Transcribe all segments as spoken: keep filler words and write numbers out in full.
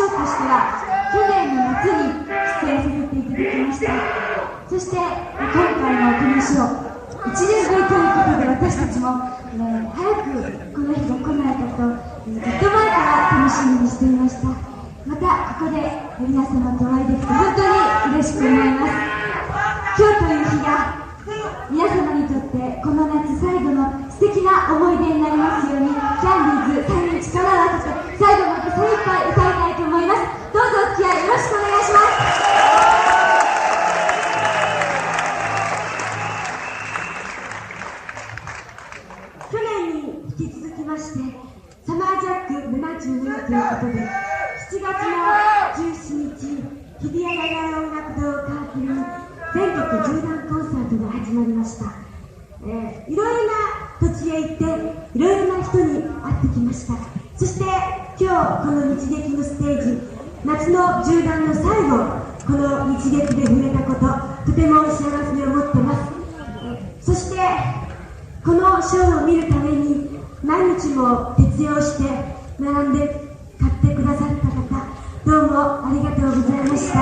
賞としては去年の夏に出演させていただきました。そして今回のこの賞いちねんぶりということで、私たちも、えー、早くこの日が来ないかと、えー、ずっと前から楽しみにしていました。またここで皆様とお会いできて本当に嬉しく思います。今日という日が皆様にとってこの夏最後の素敵な思い出になりますように、キャンディーズさんにん力を合わせて最後まで精一杯歌いたいと思います。どうぞお付き合いよろしくお願いします。去年に引き続きましてサマージャックななじゅうにということで、しちがつのじゅうしちにち日比谷野外音楽堂を皮切りに全国縦断コンサートが始まりました。えー、いろいろな土地へ行っていろいろな人に会ってきました。そして今日この日劇のステージ、夏の縦断の最後、この日劇で触れたこと、とても幸せに思ってます。そしてこのショーを見るために毎日も徹夜をして並んで買ってくださった方、どうもありがとうございました。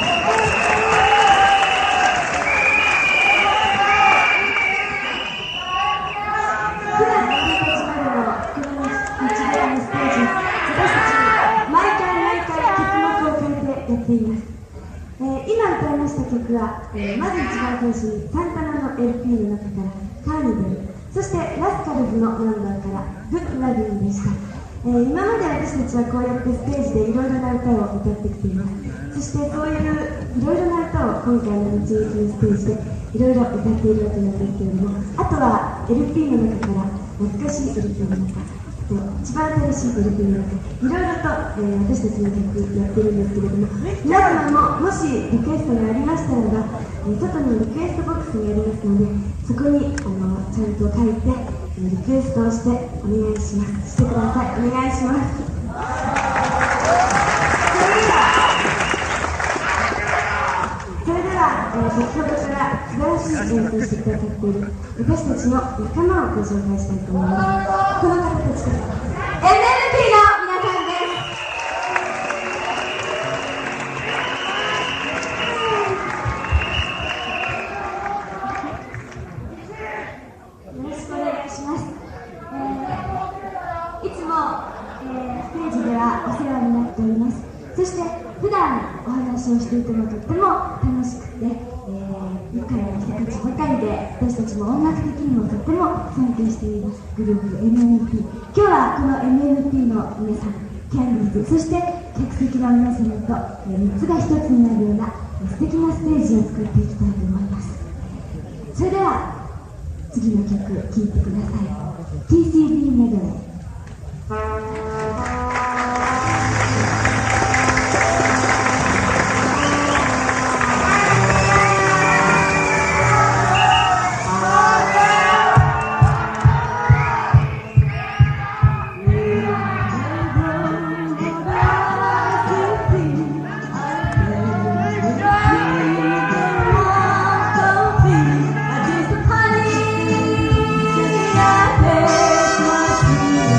普段の私たちまでのこの日劇のステージ、私たち毎回毎回曲目を変えてやっています。えー、今歌いました曲は、えー、まず一番最初にサンタナの エルピー の中からカーニバル、そしてラスカルズのナンバーからグッドラビンでした。えー、今まで私たちはこうやってステージでいろいろな歌を歌ってきています。そしてそういういろいろな歌を今回の日劇のステージでいろいろ歌っているわけなんですけれども、あとは エルピー の中から懐かしい エルピー の中、一番新しい エルピー の中、いろいろと、えー、私たちの曲やってるんですけれども、皆様ももしリクエストがありましたらば、えー、外にリクエストボックスがありますので、そこにあのちゃんと書いて、えー、リクエストをしてお願いします。してください。お願いします。それでは、えー、先ほどから素晴らしい演奏してくださっている私たちの仲間をご紹介したいと思います。この方たちです。エムエルピー の皆さんです。よろしくお願いします。えー、いつも、えー、ステージではお世話になっております。そして普段お話をしていてもとっても楽しくて、えー、愉快な人たちばかりで、私たちも音楽的にもとっても尊敬していますグループ エムエヌピー。 今日はこの エムエヌピー の皆さん、キャンディーズ、そして客席の皆様と、えー、みっつがひとつになるような素敵なステージを作っていきたいと思います。それでは次の曲聴いてください。 ティーシーディー メドレー。 Honey,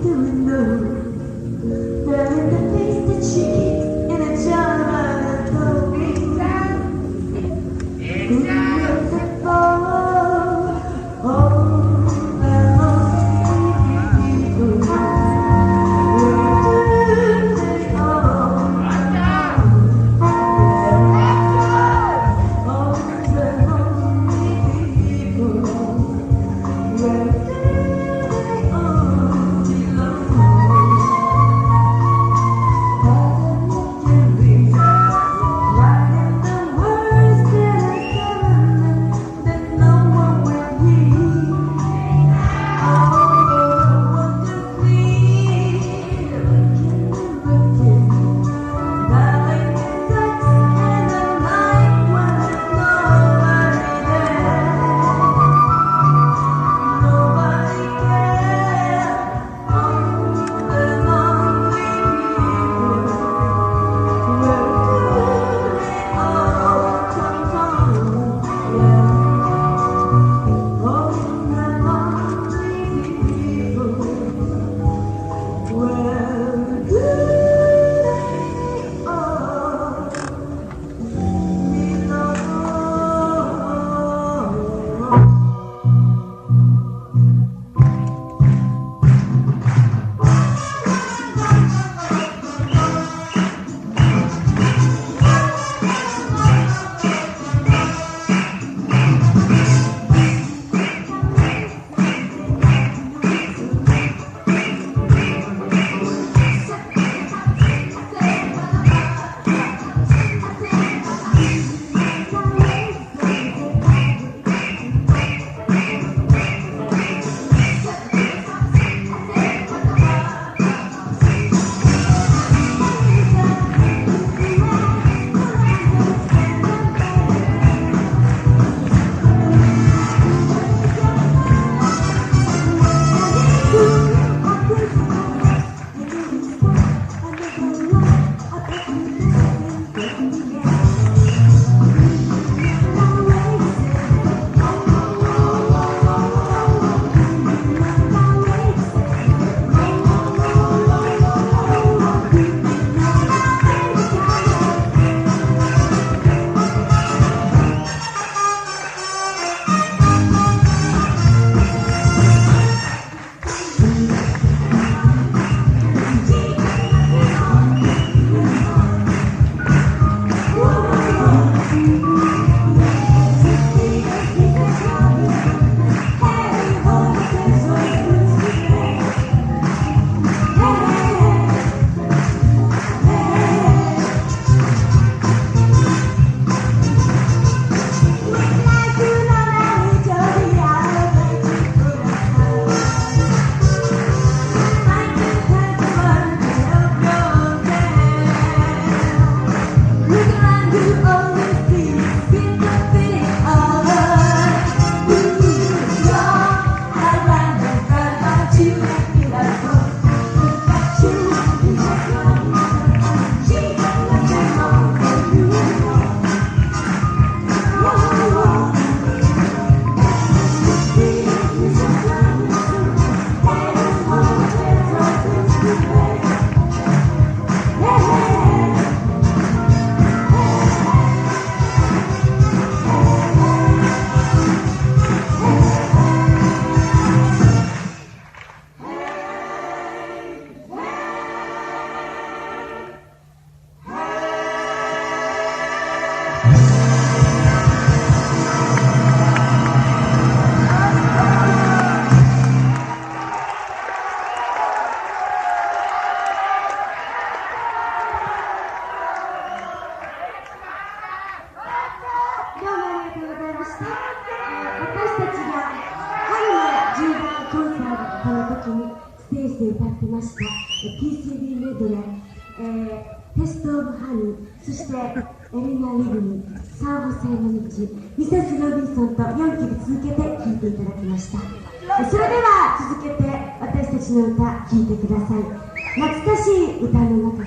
歌ってました ピーシービー メドレー、えー、テストオブハニー、そしてエリナ・リグニー、サーボ・セイの道、ミセス・ロビンソンとよんきょく続けて聴いていただきました。それでは続けて私たちの歌聴いてください。懐かしい歌の中からです。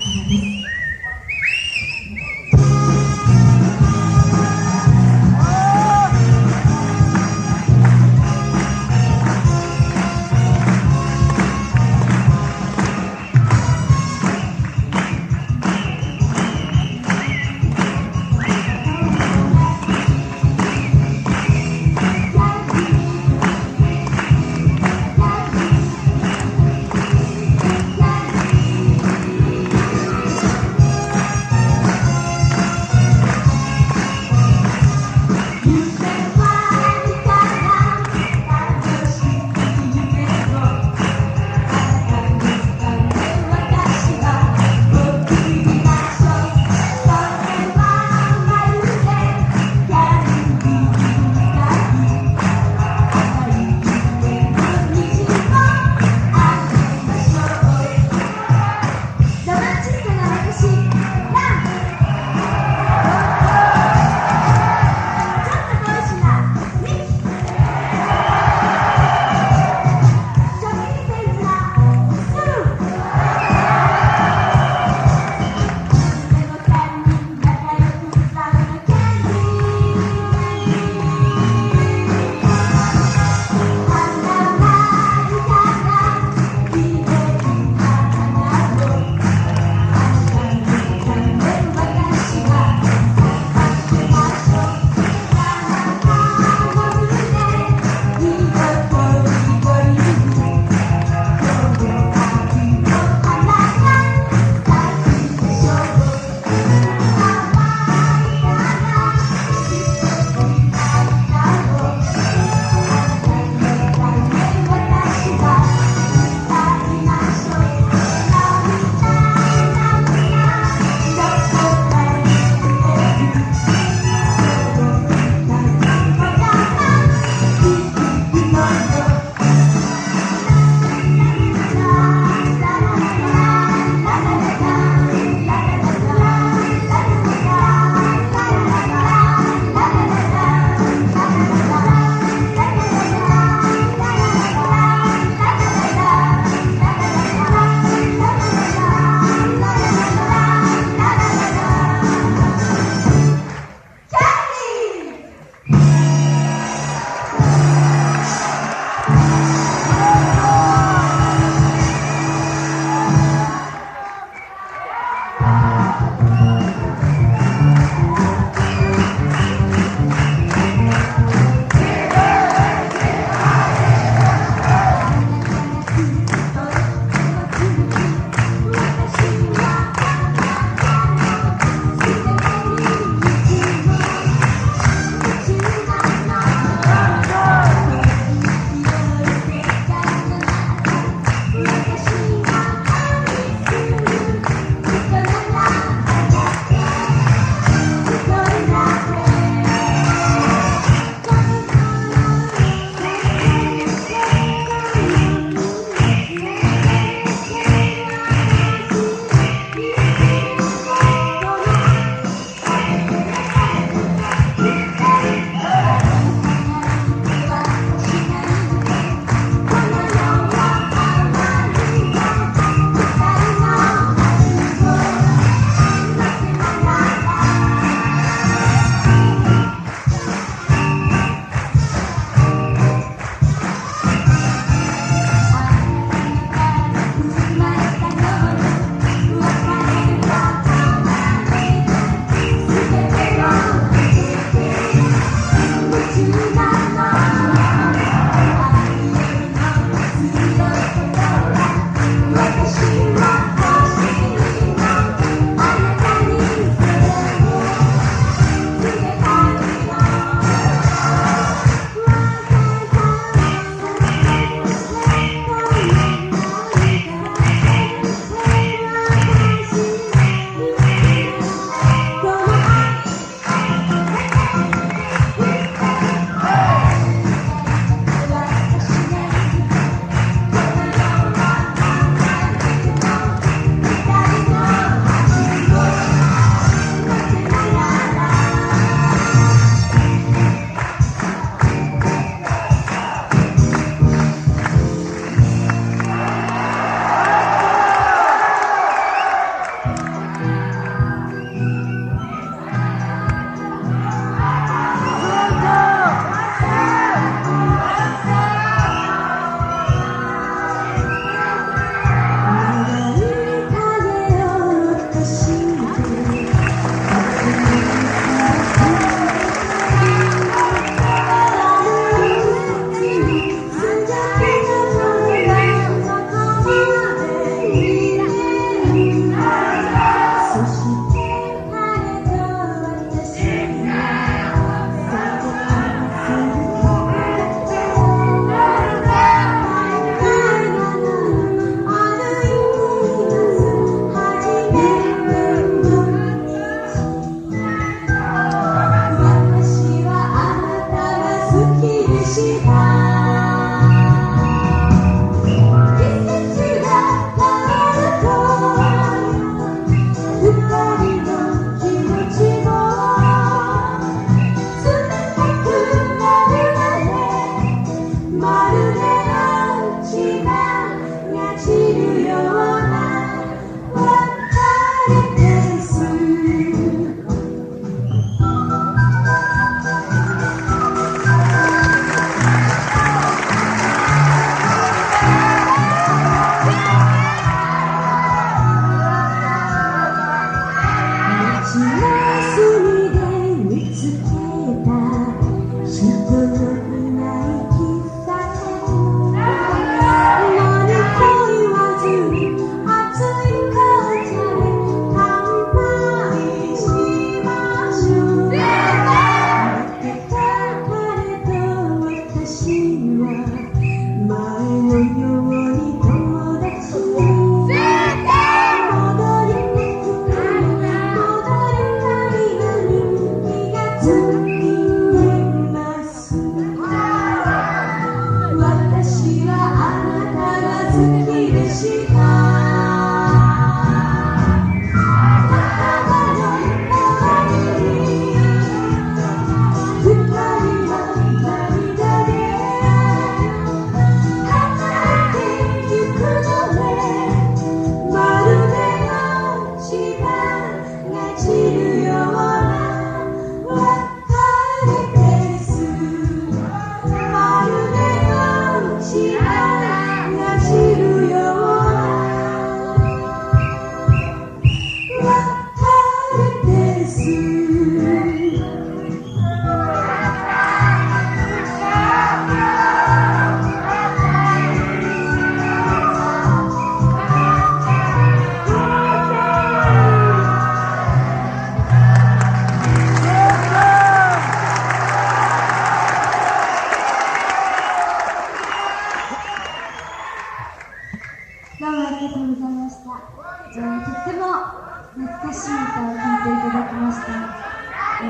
ありがとうございました。えー、とっても懐かしい歌を聴いていただきました。え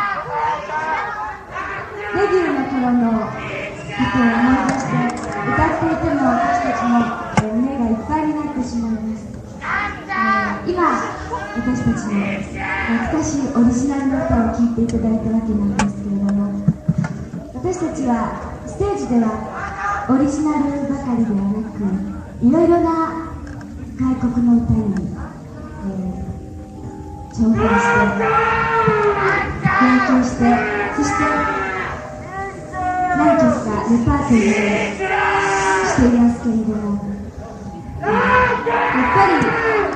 ー、デビューの頃のことを思い出して歌っていても私たちも、えー、胸がいっぱいになってしまいます。えー、今私たちの懐かしいオリジナルの歌を聴いていただいたわけなんですけれども、私たちはステージではオリジナルばかりではなく、いろいろな外国の歌に、えー、挑戦して勉強して、そして何曲かレパートリーしていますけれども、えー、やっぱり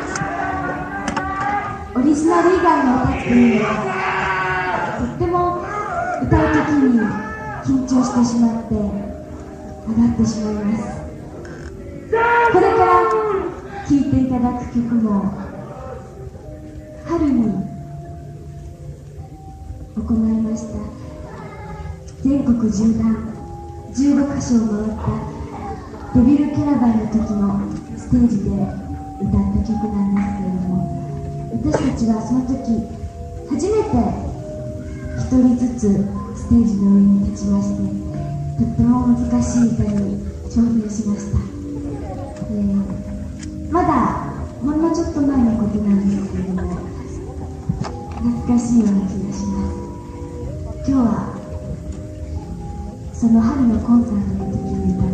オリジナル以外の歌っていうのはとっても歌う時に緊張してしまって上がってしまいます。これから聴いていただく曲も春に行いました全国縦断じゅうごかしょを回ったデビルキャラバンの時のステージで歌った曲なんですけれども、私たちはその時初めて一人ずつステージの上に立ちまして、とっても難しい歌に挑戦しました。えー、まだほんのちょっと前のことなんですけれども、懐かしいような気がします。今日はその春のコンサートの時に歌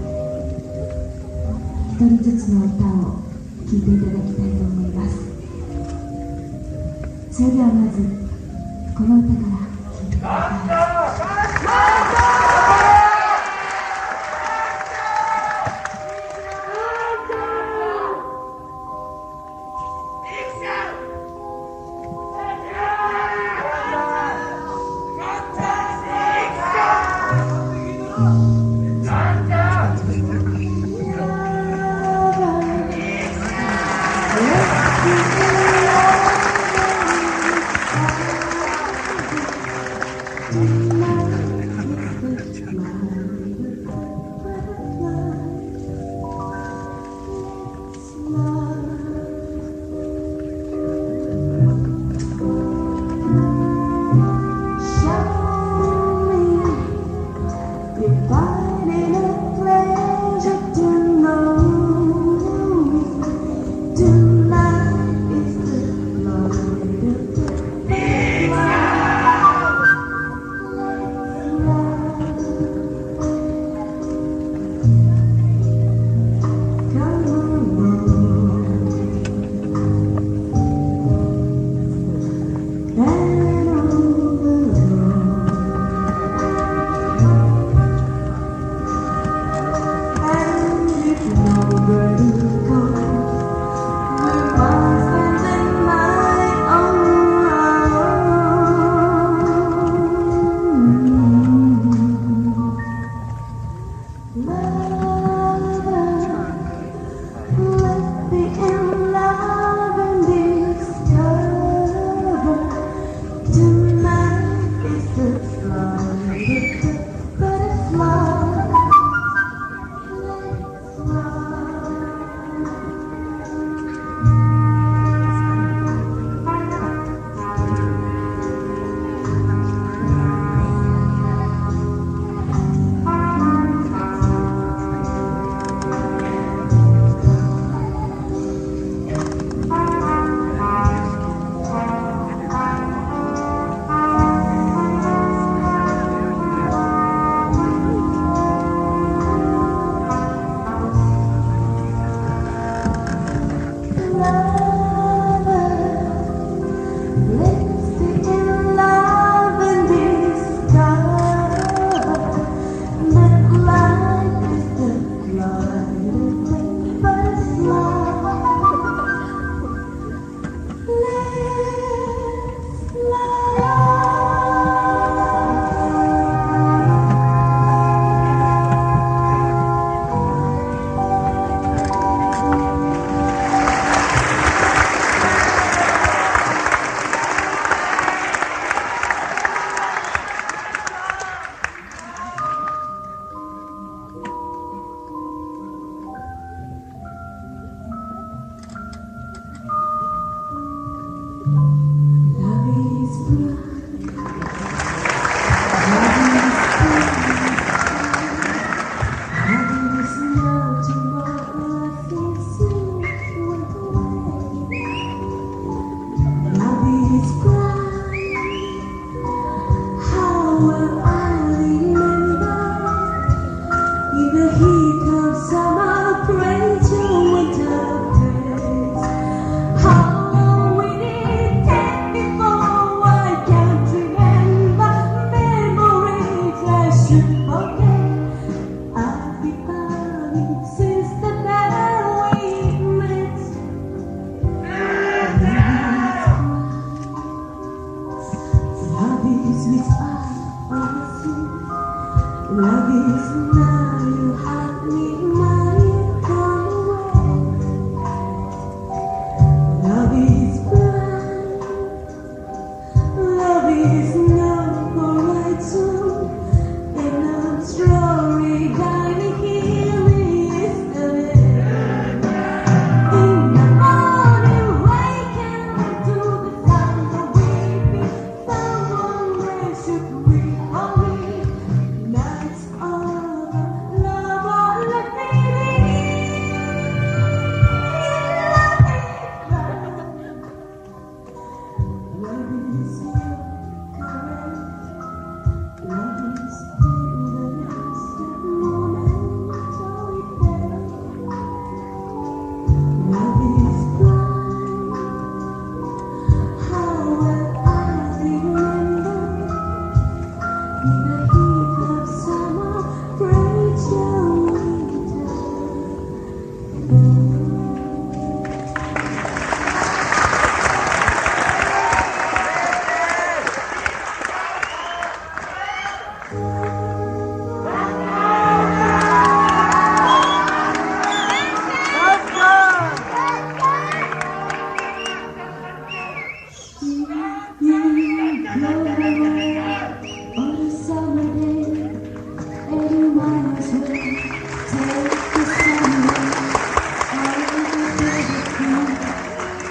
った一人ずつの歌を聴いていただきたいと思います。それではまずこの歌から聴いてください。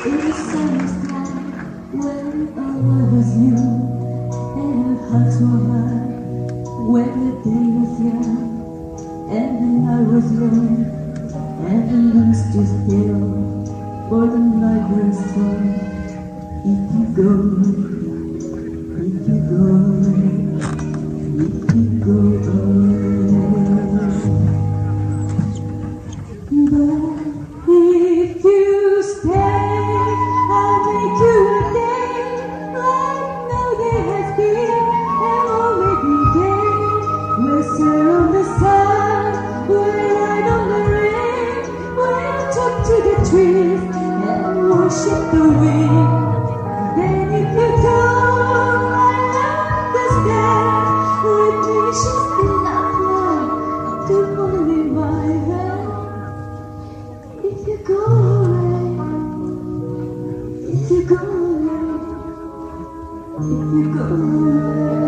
It sounds like when our love was new and our hearts were high, when the day was young and the night was long and the moon stood still for the night was strong. If you go, if you go, if you go away. But if you stay, I'll make you a day like no day has been, and already day. We'll sail on the sun, we'll ride on the rain, we'll talk to the trees and worship the wind. Then if you go, I understand. With me, she's still not love to hold in my hand. If you go away, if you go away, if you go away,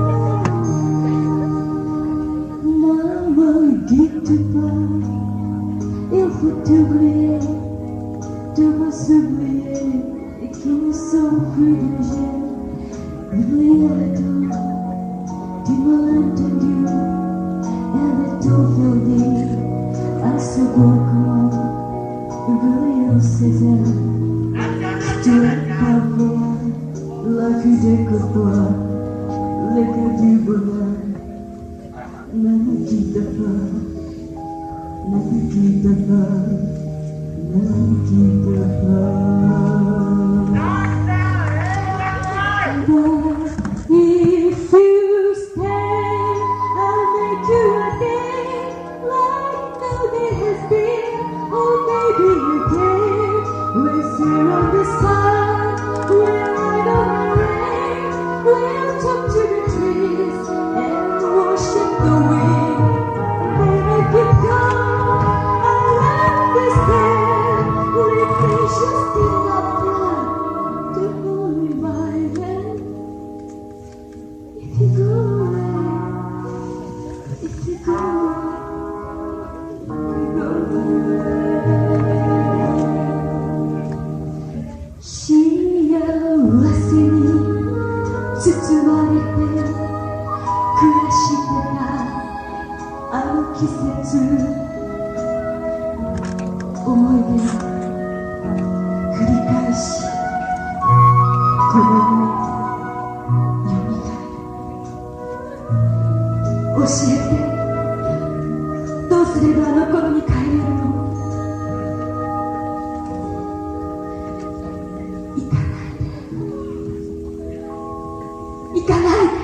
maman dites pas, il faut oublier, devant s'oublier, et qui ne sont plus de gêne. Oubliez tout, tu m'as entendu, elle est aujourd'hui à ce beau corps. Oublions ses ailes, tu es pas moi, la vie des copains, les cas du bonheur. Ne me quitte pas, ne me quitte pas, ne me quitte pas. But if you stay, I'll make you a day like no day has been. Oh, maybe a day we'll sail on the sun, we'll ride on the rain, we'll talk to the trees and worship the wind. Then if you go, I'll understand. With patience still not time to hold me by hand. If you go away, if you go away, you go away.幸せに包まれて暮らしてたあの季節、思い出繰り返しこの夢よみがえる。教えて、どうすればあの頃に帰れるの？行かないで、行かないで。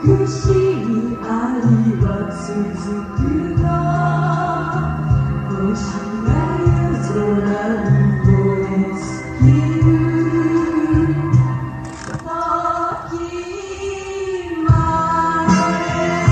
美しい愛は続くの星が夜空に燃え尽きる時まで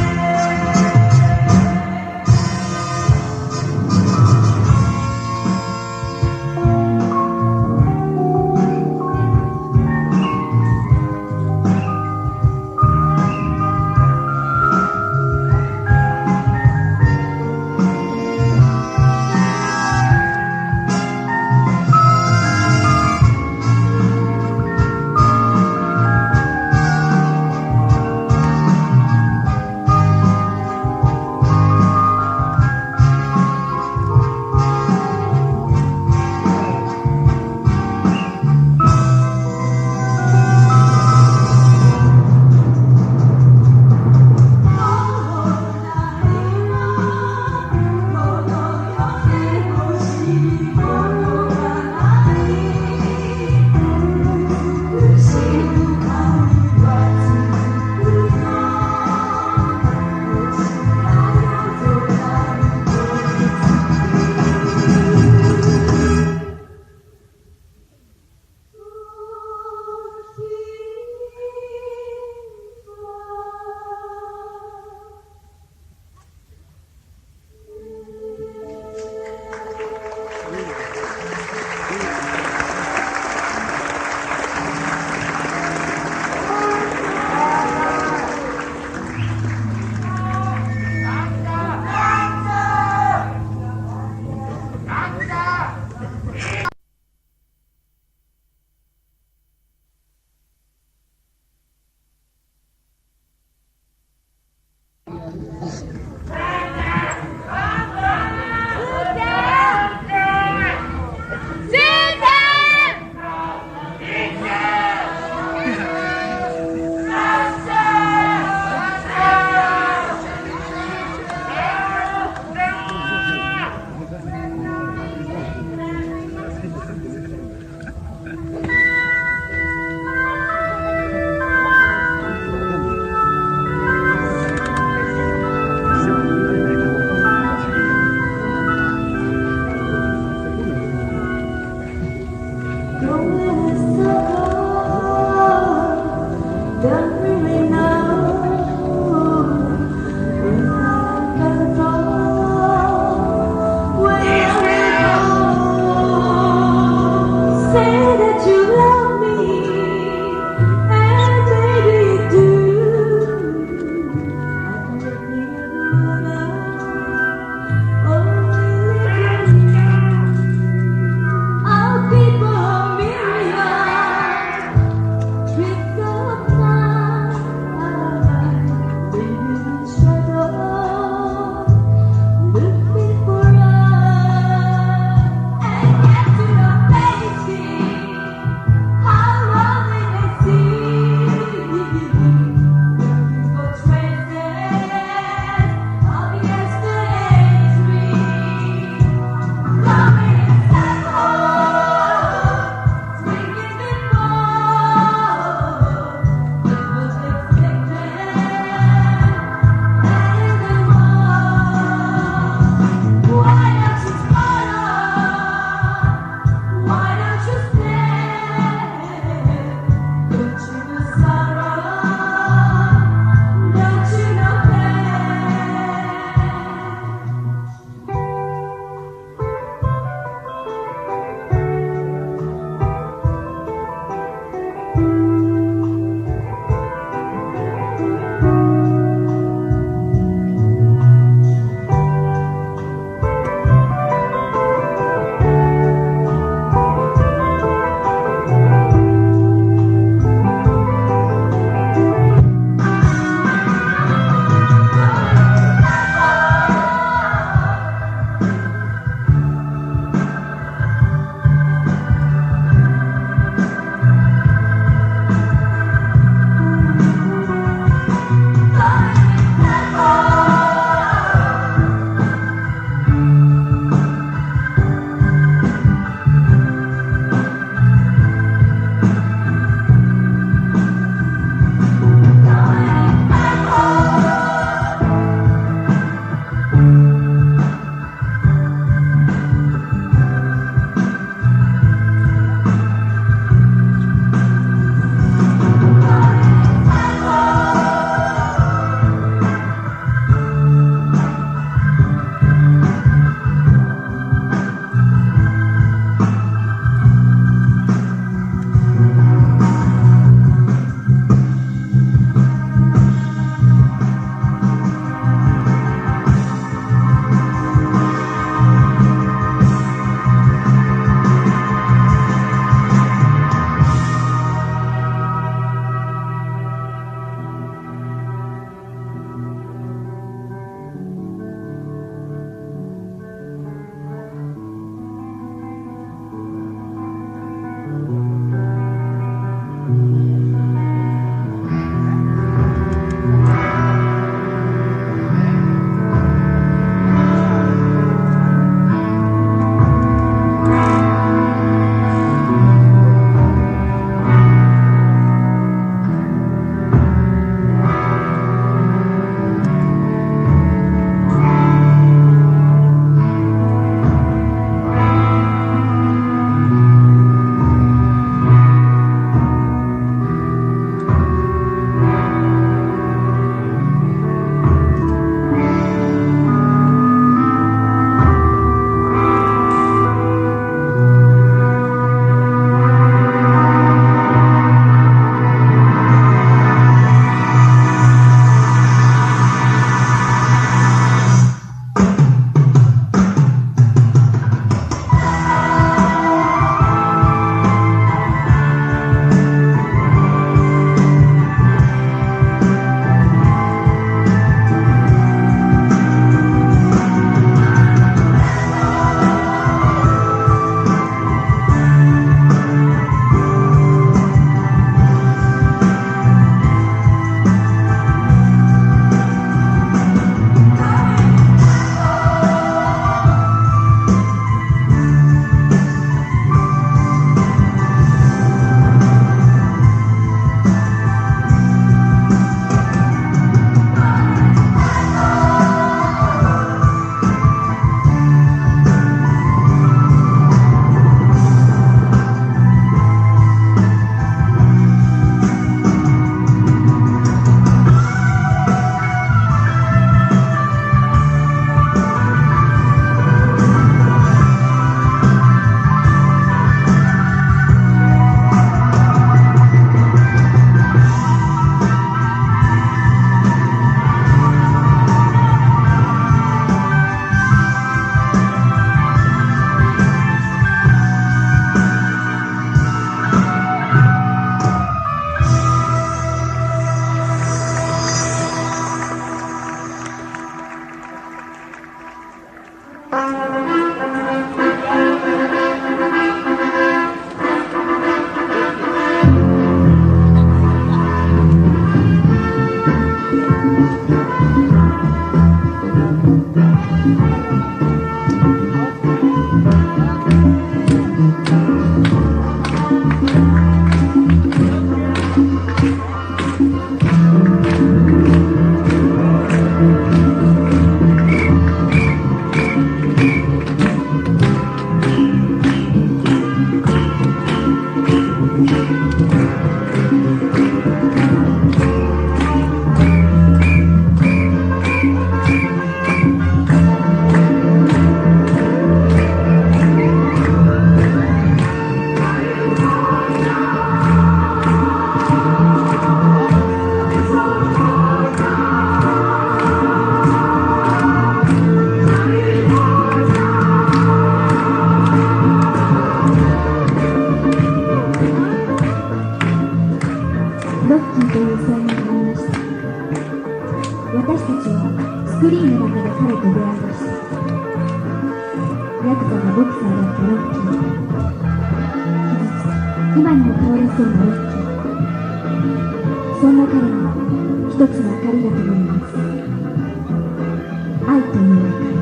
私たちはスクリーンの中で彼と出会いました。ヤクザがボクサーだったロッキー、傷つき今にも倒れそうなロッキー。そんな彼に一つの明かりが灯ります。愛という明かり。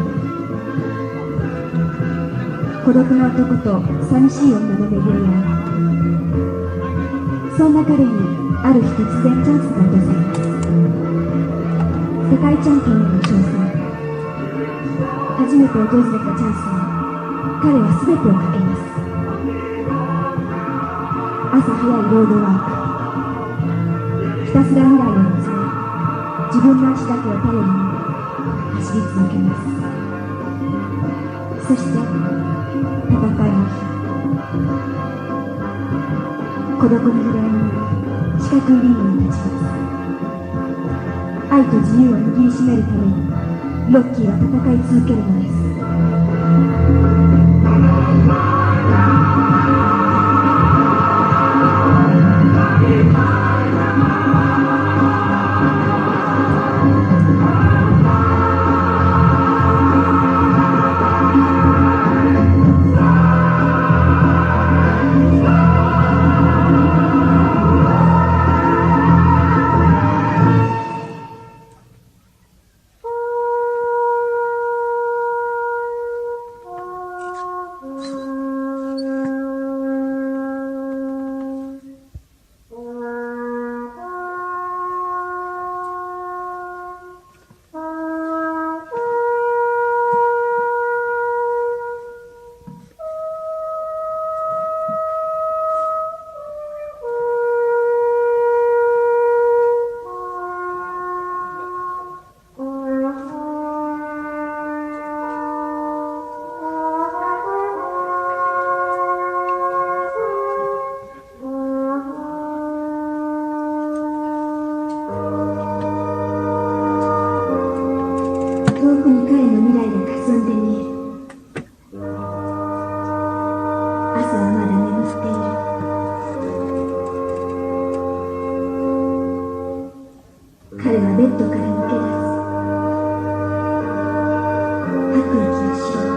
孤独な男と寂しい女の巡り合い。そんな彼にある日突然チャンスが訪れます。世界チャンピオンへの挑戦。初めて訪れたチャンスに彼は全てをかけます。朝早いロードワーク。ひたすら未来を見つめ、自分の足だけを頼りに走り続けます。そして戦いの日、孤独に触れ合いながら四角いリングに立ちます。愛と自由を握りしめるためにロッキーは戦い続けるのです。彼はベッドから抜け出す。吐く息をしろ。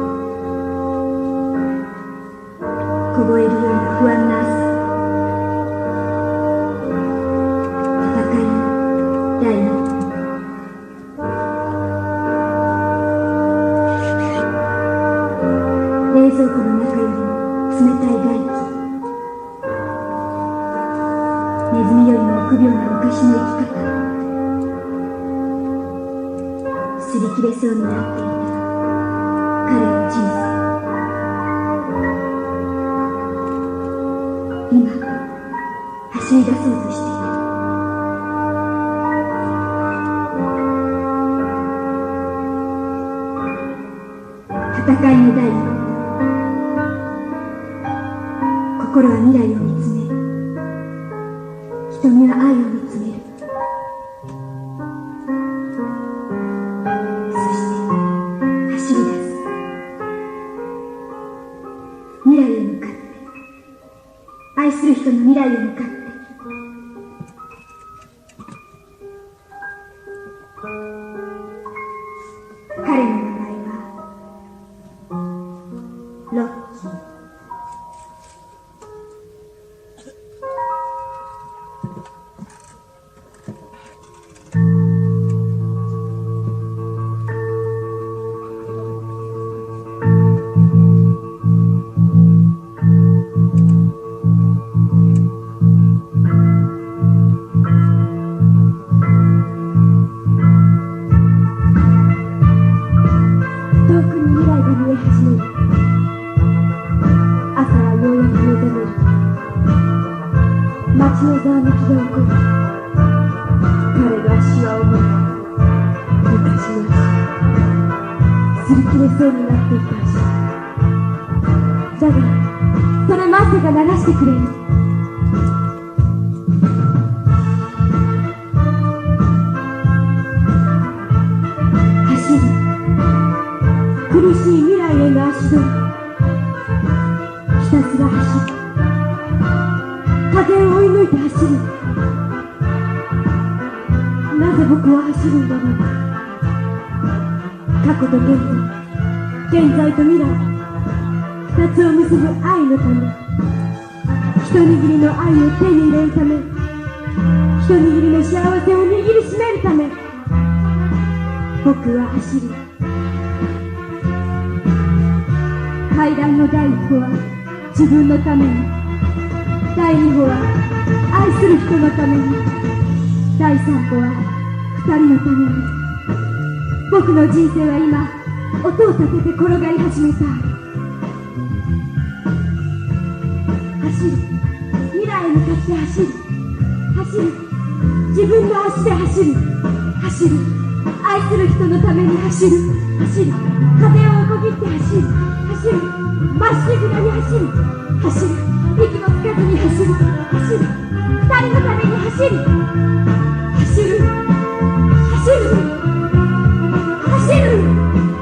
凍えるような不安な朝。戦いの第一歩。冷蔵庫の中よりも冷たい外気。ネズミよりも臆病な昔の生き方。擦り切れそうになっていた彼の人生。今走り出そうとしている。戦いの第一歩。心は未来を見つめ、瞳は愛を見つめる。そして走り出す。未来へ向かって、愛する人の未来へ向かって。彼の名前はロッキー。街のざわめきが起こる。彼の足は重い。昔の足、擦り切れそうになっていた足。だがそれマセが流してくれる。走る。苦しい未来への足取り。ひたすら走る。風を追い抜いて走る。なぜぜ僕は走るんだろう。過去と現在、現在と未来、二つを結ぶ愛のため、一握りの愛を手に入れるため、一握りの幸せを握りしめるため、僕は走る。階段の第一歩は自分のために、第二歩は愛する人のために、第三歩は二人のために。僕の人生は今音を立てて転がり始めた。走る、未来へ向かって走る、走る、自分の足で走る、走る、愛する人のために走る、走る、風を横切って走る、走る、まっしぐらに走る、走る、息もつかずに走る、走る、二人のために走る、走る、走る、走る。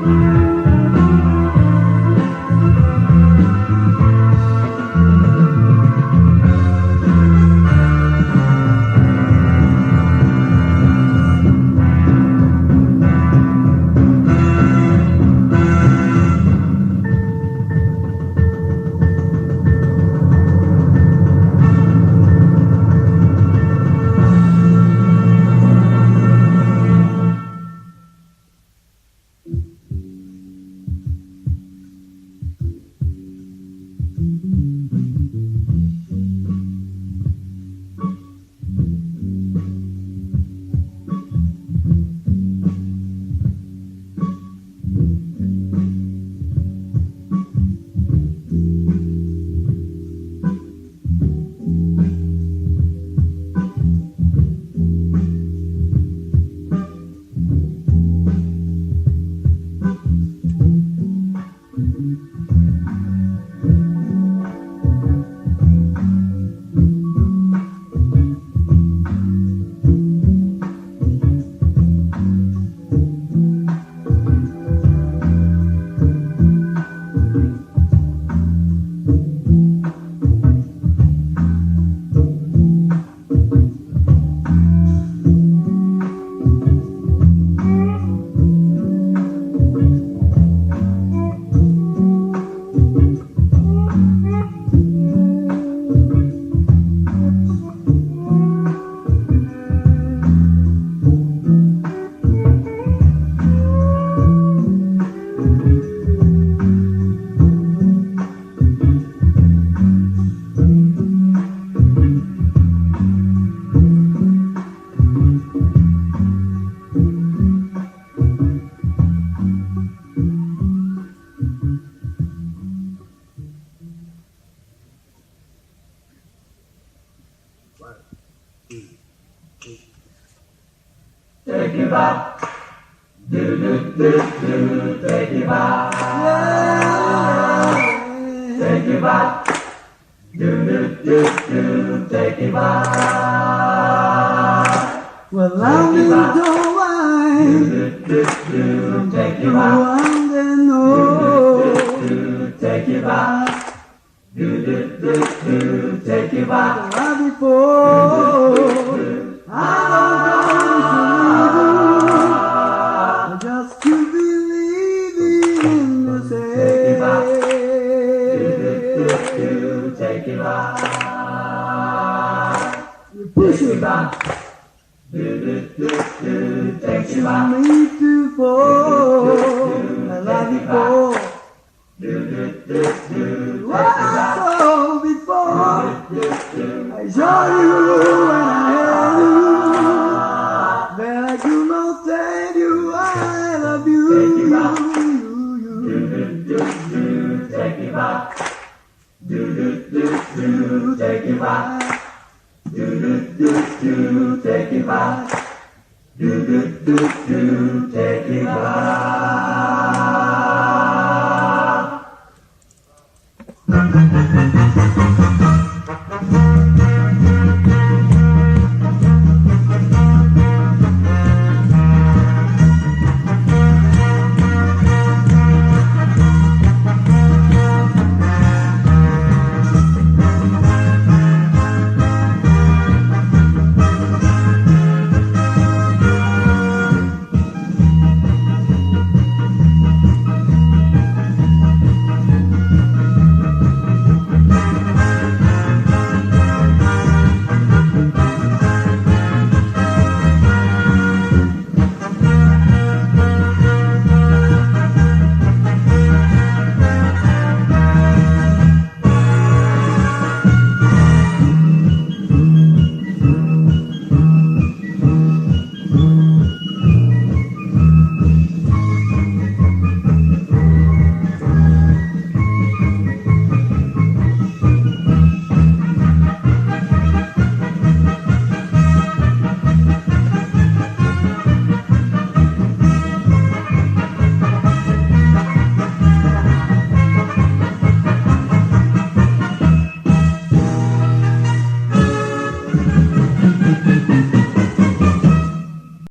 Take it back, do do do do, take it back, take it back, do do do do, take it back. Well, I need the wine, do do do, take it back, one that knows, do do do, take it back, do do do do, take it back. right before I don't go. Just to believe in the Take it back, same. do do do, take it back. You push Take it it back, back, do do do do, take it you back, need to fall. I love you for do do do do, what take it I back, saw before. do do do. I saw you when I had you, but I could not tell you I love you. Take it back, you, do you. do do do, take it back, do do do do, take it back, do do do do, take it back, do do do do, take it back.